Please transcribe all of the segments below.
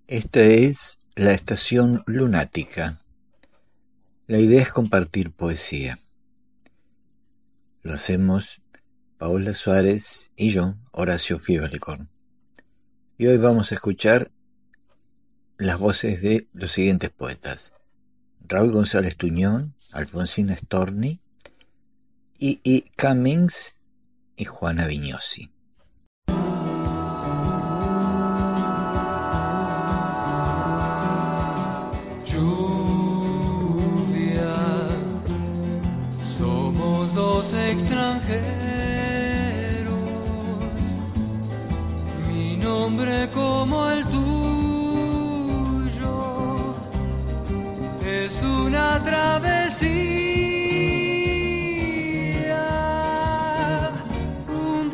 Esta es la estación lunática. La idea es compartir poesía. Lo hacemos Paola Suárez y yo, Horacio Fiebrecorn. Y hoy vamos a escuchar las voces de los siguientes poetas: Raúl González Tuñón, Alfonsina Storni, I. Cummings y Juana Vignosi. Lluvia, somos dos extranjeros, mi nombre como el tuyo es una travesía, un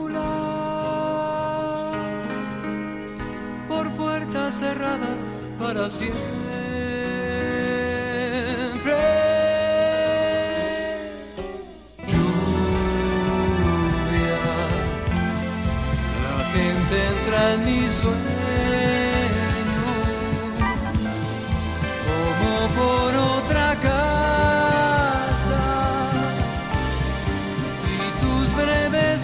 deambular por puertas cerradas para siempre. Entra en mi sueño como por otra casa y tus breves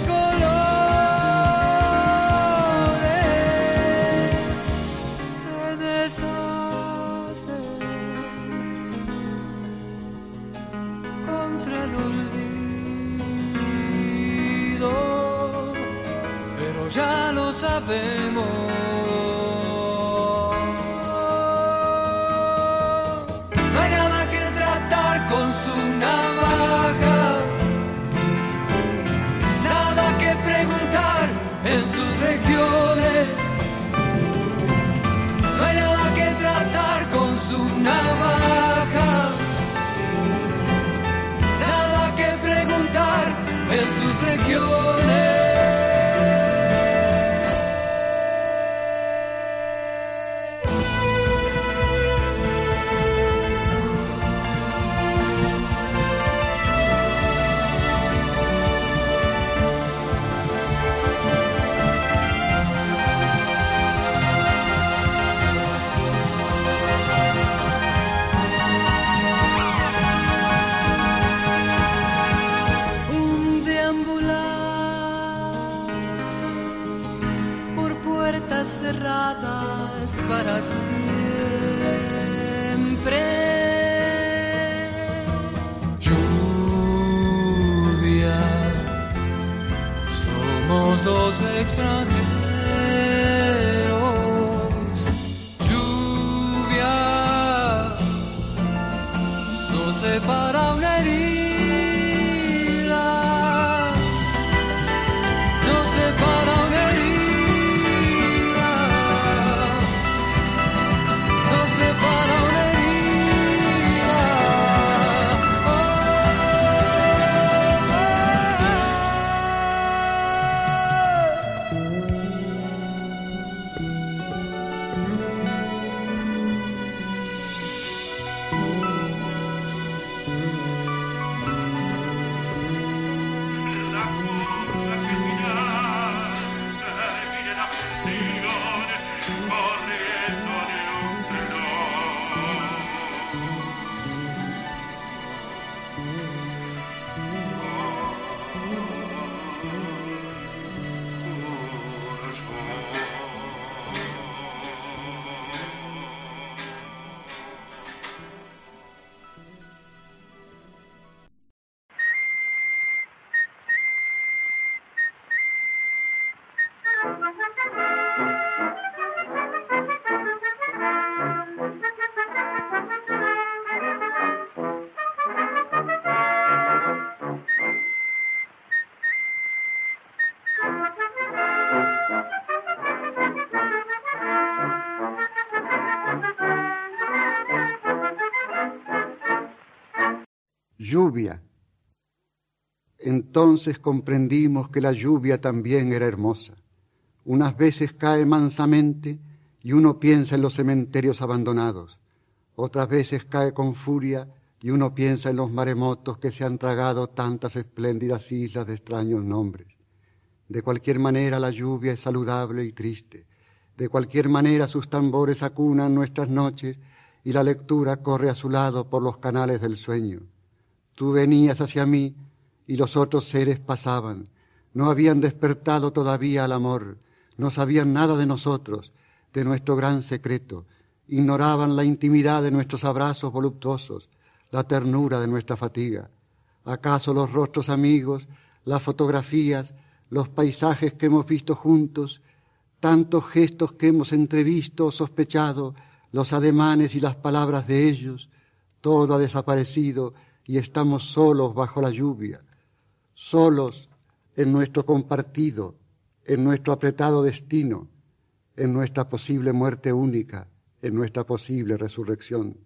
colores se deshacen contra el olvido, pero ya lo sabemos. No hay nada que tratar con su navaja, nada que preguntar en sus regiones. No hay nada que tratar con su navaja, nada que preguntar en sus regiones. Cerradas para siempre. Lluvia, somos dos extranjeros. Lluvia, nos separa una herida, nos separa una herida. Lluvia. Entonces comprendimos que la lluvia también era hermosa. Unas veces cae mansamente y uno piensa en los cementerios abandonados. Otras veces cae con furia y uno piensa en los maremotos que se han tragado tantas espléndidas islas de extraños nombres. De cualquier manera la lluvia es saludable y triste. De cualquier manera sus tambores acunan nuestras noches y la lectura corre a su lado por los canales del sueño. Tú venías hacia mí y los otros seres pasaban. No habían despertado todavía al amor, no sabían nada de nosotros, de nuestro gran secreto. Ignoraban la intimidad de nuestros abrazos voluptuosos, la ternura de nuestra fatiga. ¿Acaso los rostros amigos, las fotografías, los paisajes que hemos visto juntos, tantos gestos que hemos entrevisto o sospechado, los ademanes y las palabras de ellos, todo ha desaparecido y estamos solos bajo la lluvia, solos en nuestro compartido, en nuestro apretado destino, en nuestra posible muerte única, en nuestra posible resurrección?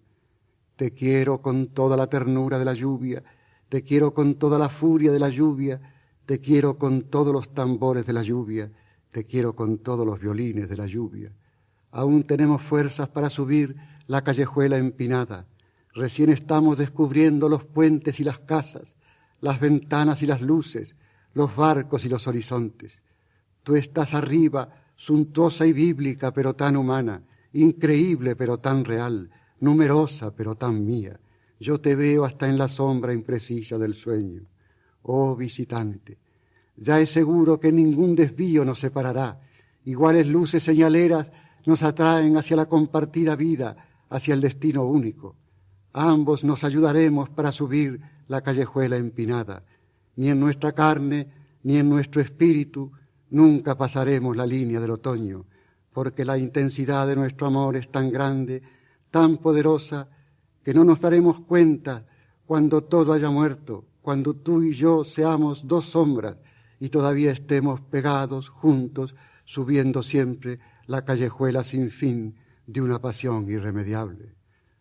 Te quiero con toda la ternura de la lluvia, te quiero con toda la furia de la lluvia, te quiero con todos los tambores de la lluvia, te quiero con todos los violines de la lluvia. Aún tenemos fuerzas para subir la callejuela empinada. Recién estamos descubriendo los puentes y las casas, las ventanas y las luces, los barcos y los horizontes. Tú estás arriba, suntuosa y bíblica, pero tan humana, increíble, pero tan real, numerosa, pero tan mía. Yo te veo hasta en la sombra imprecisa del sueño. Oh visitante, ya es seguro que ningún desvío nos separará. Iguales luces señaleras nos atraen hacia la compartida vida, hacia el destino único. Ambos nos ayudaremos para subir la callejuela empinada. Ni en nuestra carne, ni en nuestro espíritu, nunca pasaremos la línea del otoño, porque la intensidad de nuestro amor es tan grande, tan poderosa, que no nos daremos cuenta cuando todo haya muerto, cuando tú y yo seamos dos sombras y todavía estemos pegados, juntos, subiendo siempre la callejuela sin fin de una pasión irremediable.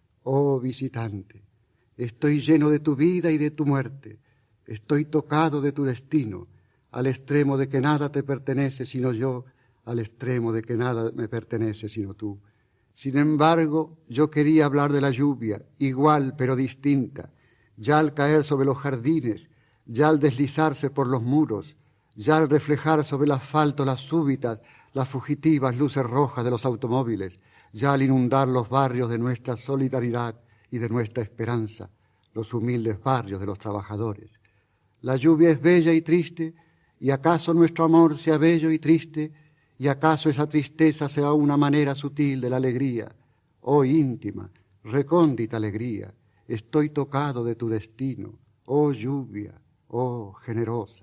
Oh visitante, estoy lleno de tu vida y de tu muerte, estoy tocado de tu destino, al extremo de que nada te pertenece sino yo, al extremo de que nada me pertenece sino tú. Sin embargo, yo quería hablar de la lluvia, igual pero distinta, ya al caer sobre los jardines, ya al deslizarse por los muros, ya al reflejar sobre el asfalto las súbitas, las fugitivas luces rojas de los automóviles, ya al inundar los barrios de nuestra solidaridad y de nuestra esperanza, los humildes barrios de los trabajadores. La lluvia es bella y triste, y acaso nuestro amor sea bello y triste, y acaso esa tristeza sea una manera sutil de la alegría. Oh íntima, recóndita alegría, estoy tocado de tu destino, oh lluvia, oh generosa.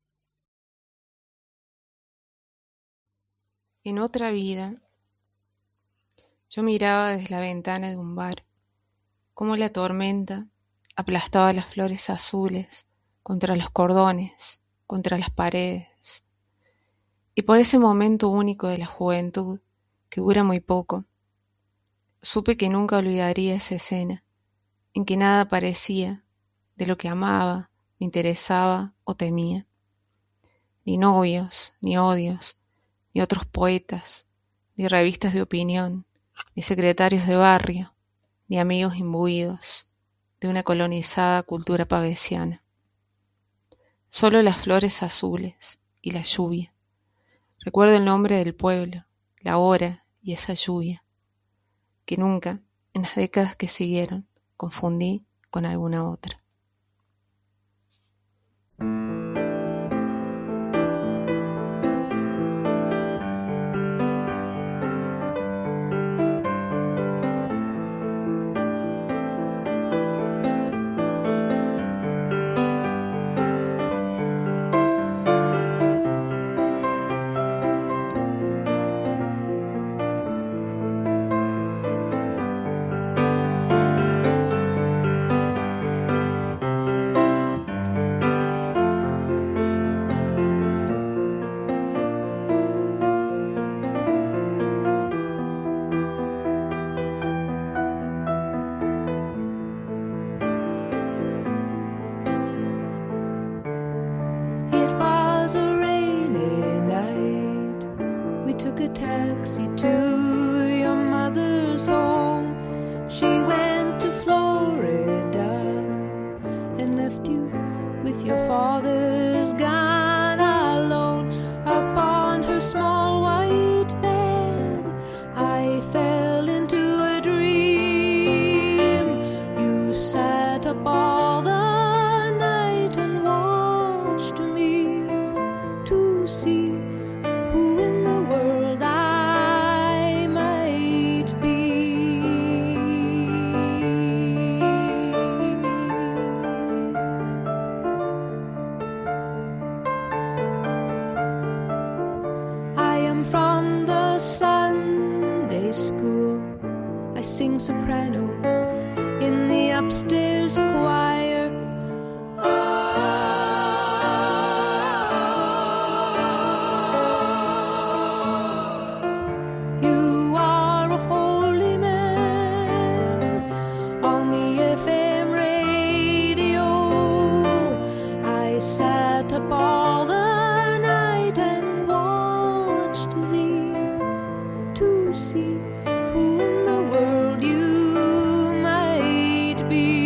En otra vida, yo miraba desde la ventana de un bar cómo la tormenta aplastaba las flores azules contra los cordones, contra las paredes. Y por ese momento único de la juventud, que dura muy poco, supe que nunca olvidaría esa escena, en que nada parecía de lo que amaba, me interesaba o temía. Ni novios, ni odios, ni otros poetas, ni revistas de opinión, ni secretarios de barrio, ni amigos imbuidos de una colonizada cultura pavesiana. Solo las flores azules y la lluvia. Recuerdo el nombre del pueblo, la hora y esa lluvia, que nunca, en las décadas que siguieron, confundí con alguna otra. sing soprano in the upstairs choir. You are a holy man on the FM radio. I sat up all the night and watched thee to see who in the world you might be.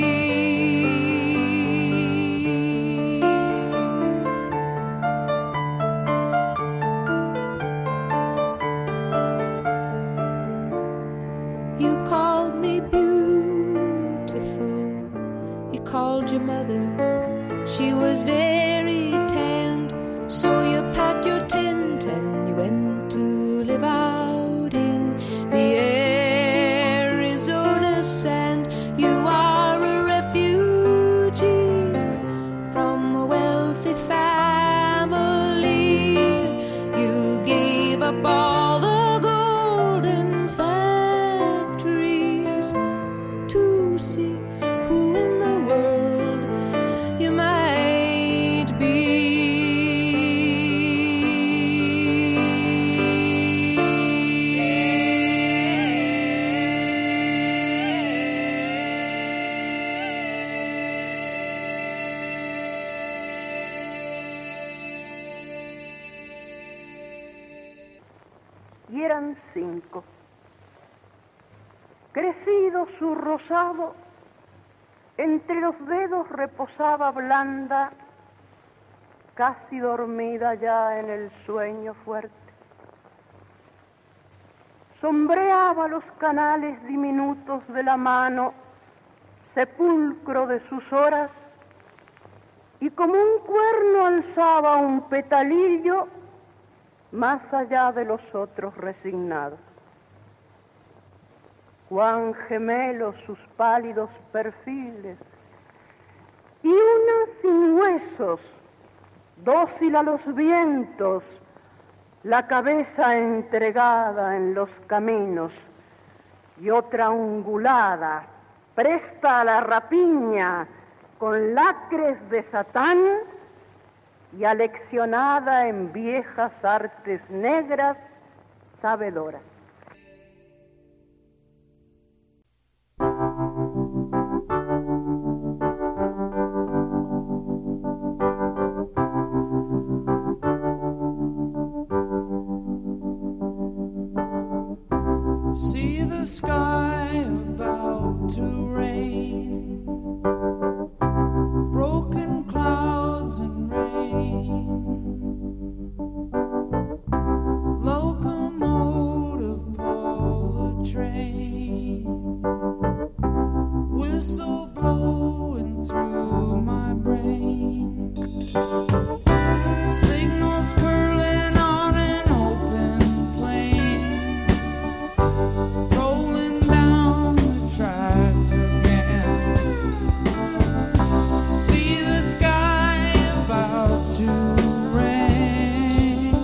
You called me beautiful. You called your mother. She was very tanned. So you packed your tent and you went to live out in the Arizona sand. You are a refugee from a wealthy family. You gave up all the golden factories to see who in the world you might be. Y eran 5. Crecido su rosado, entre los dedos reposaba blanda, casi dormida ya en el sueño fuerte. Sombreaba los canales diminutos de la mano, sepulcro de sus horas, y como un cuerno alzaba un petalillo más allá de los otros resignados. Cuán gemelos sus pálidos perfiles, y una sin huesos, dócil a los vientos, la cabeza entregada en los caminos, y otra ungulada, presta a la rapiña, con lacres de Satán, y aleccionada en viejas artes negras, sabedora. See the sky about to rain, broken clouds and rain, locomotive pull a train, whistle blowing through my brain, signals curling on an open plain, rolling down the track again. See the sky about to rain.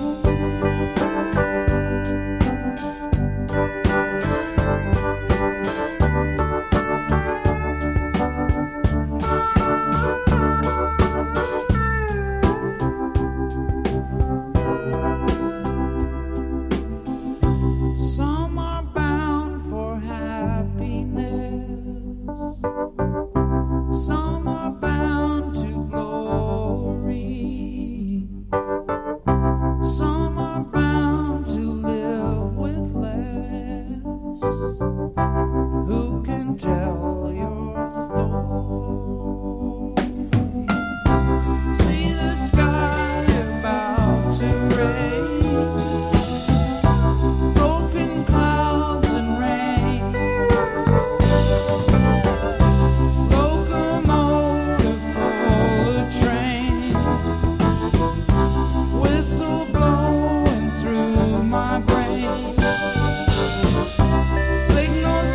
Some are bound for happiness, some are bound to glory, some are bound to live with less. Who can tell your story? See the sky about to rain, broken clouds and rain, locomotive pull a train, whistle blowing through my brain, signals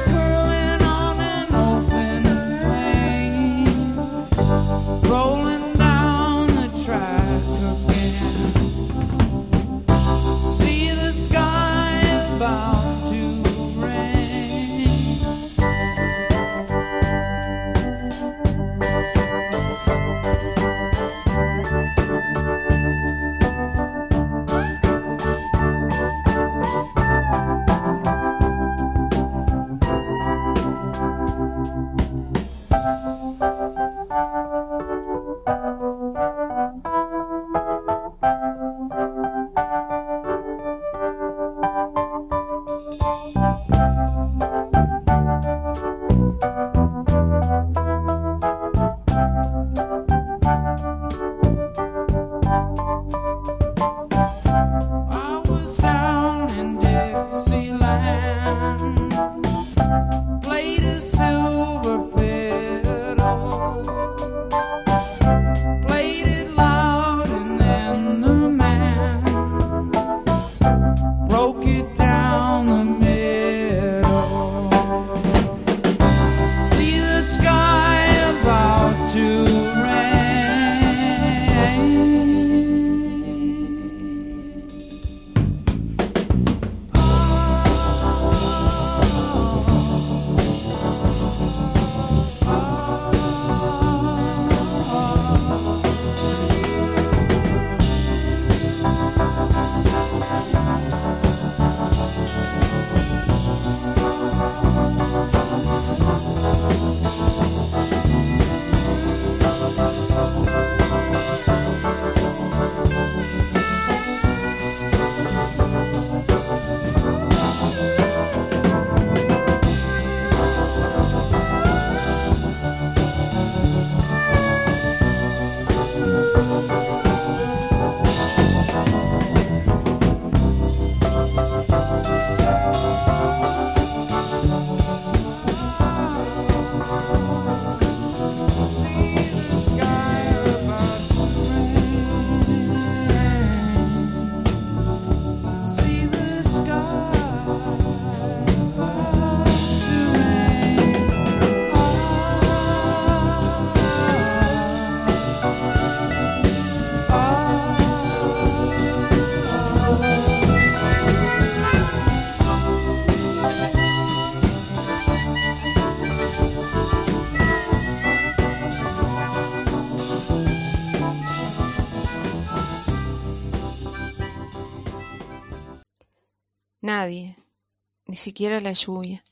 ni siquiera la lluvia.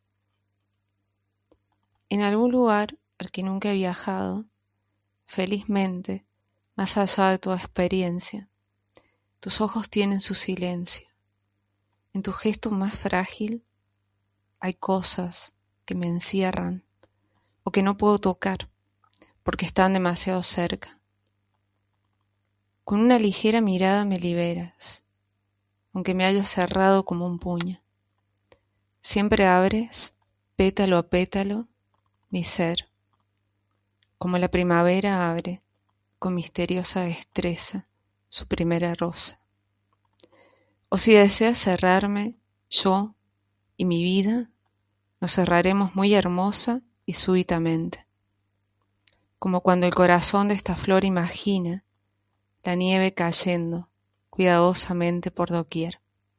En algún lugar al que nunca he viajado, felizmente, más allá de toda experiencia, tus ojos tienen su silencio. En tu gesto más frágil hay cosas que me encierran o que no puedo tocar porque están demasiado cerca. Con una ligera mirada me liberas, aunque me hayas cerrado como un puño. Siempre abres, pétalo a pétalo, mi ser, como la primavera abre, con misteriosa destreza, su primera rosa. O si deseas cerrarme, yo y mi vida, nos cerraremos muy hermosa y súbitamente, como cuando el corazón de esta flor imagina la nieve cayendo cuidadosamente por doquier.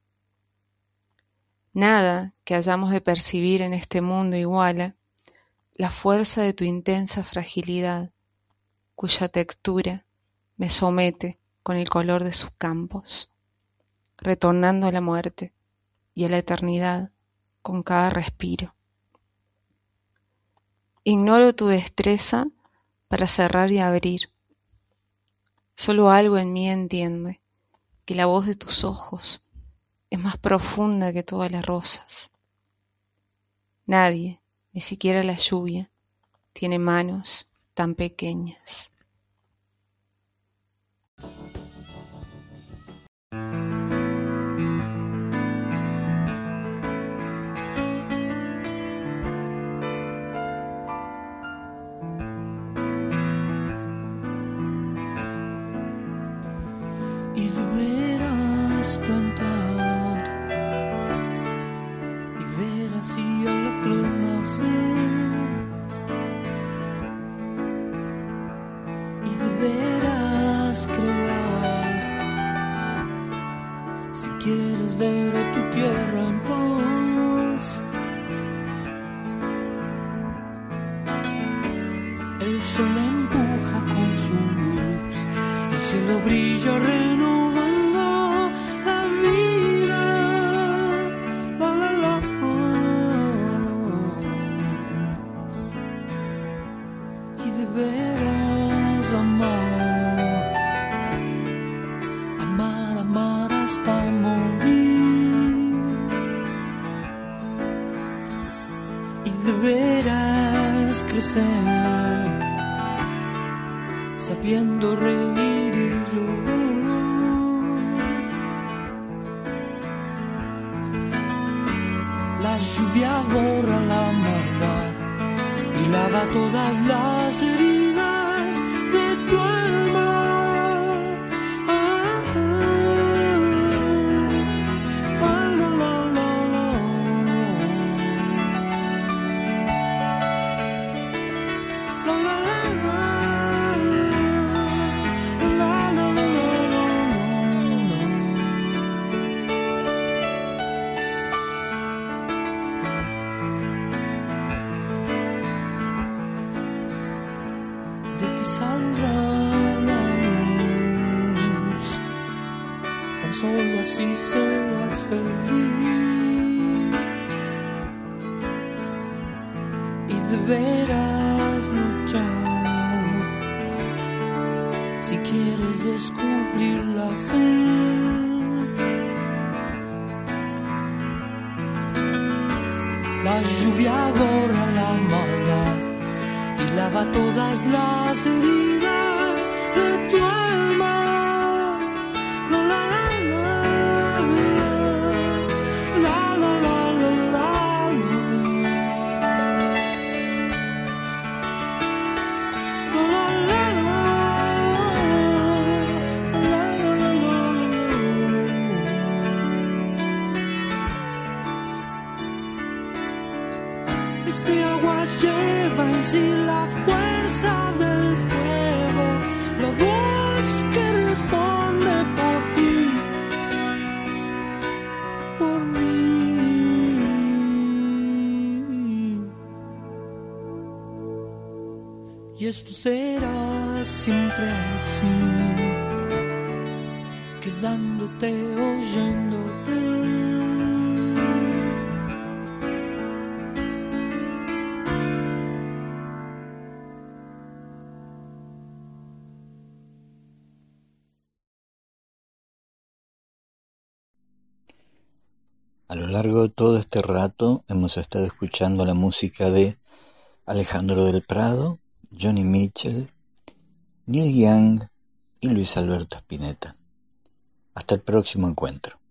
Nada que hayamos de percibir en este mundo iguala la fuerza de tu intensa fragilidad, cuya textura me somete con el color de sus campos, retornando a la muerte y a la eternidad con cada respiro. Ignoro tu destreza para cerrar y abrir. Solo algo en mí entiende que la voz de tus ojos es más profunda que todas las rosas. Nadie, ni siquiera la lluvia, tiene manos tan pequeñas. Y deberás plantar y ver así a la flor nacer. Y deberás crear si quieres ver a tu tierra en paz. El sol la empuja con su luz, el cielo brilla renovando la vida. La, la, la. Y deberás amar, amar, amar hasta morir. Y deberás crecer, sabiendo reír y llorar. La lluvia borra la maldad y lava todas las heridas de tu alma. Ah, ah, ah, la, la, la, la. La, la, la, la. La, la, la, la, la. De ti saldrá la luz, tan solo así serás feliz. Y deberás luchar si quieres descubrir la fe. La lluvia borra la maldad y lava todas las heridas de tu alma. La, la, la, la, la, la, la, la, la, Este agua lleva en sí la fuerza del fuego, la voz que responde por ti, por mí. Y esto será siempre así, quedándote, oyéndote. A lo largo de todo este rato hemos estado escuchando la música de Alejandro del Prado, Joni Mitchell, Neil Young y Luis Alberto Spinetta. Hasta el próximo encuentro.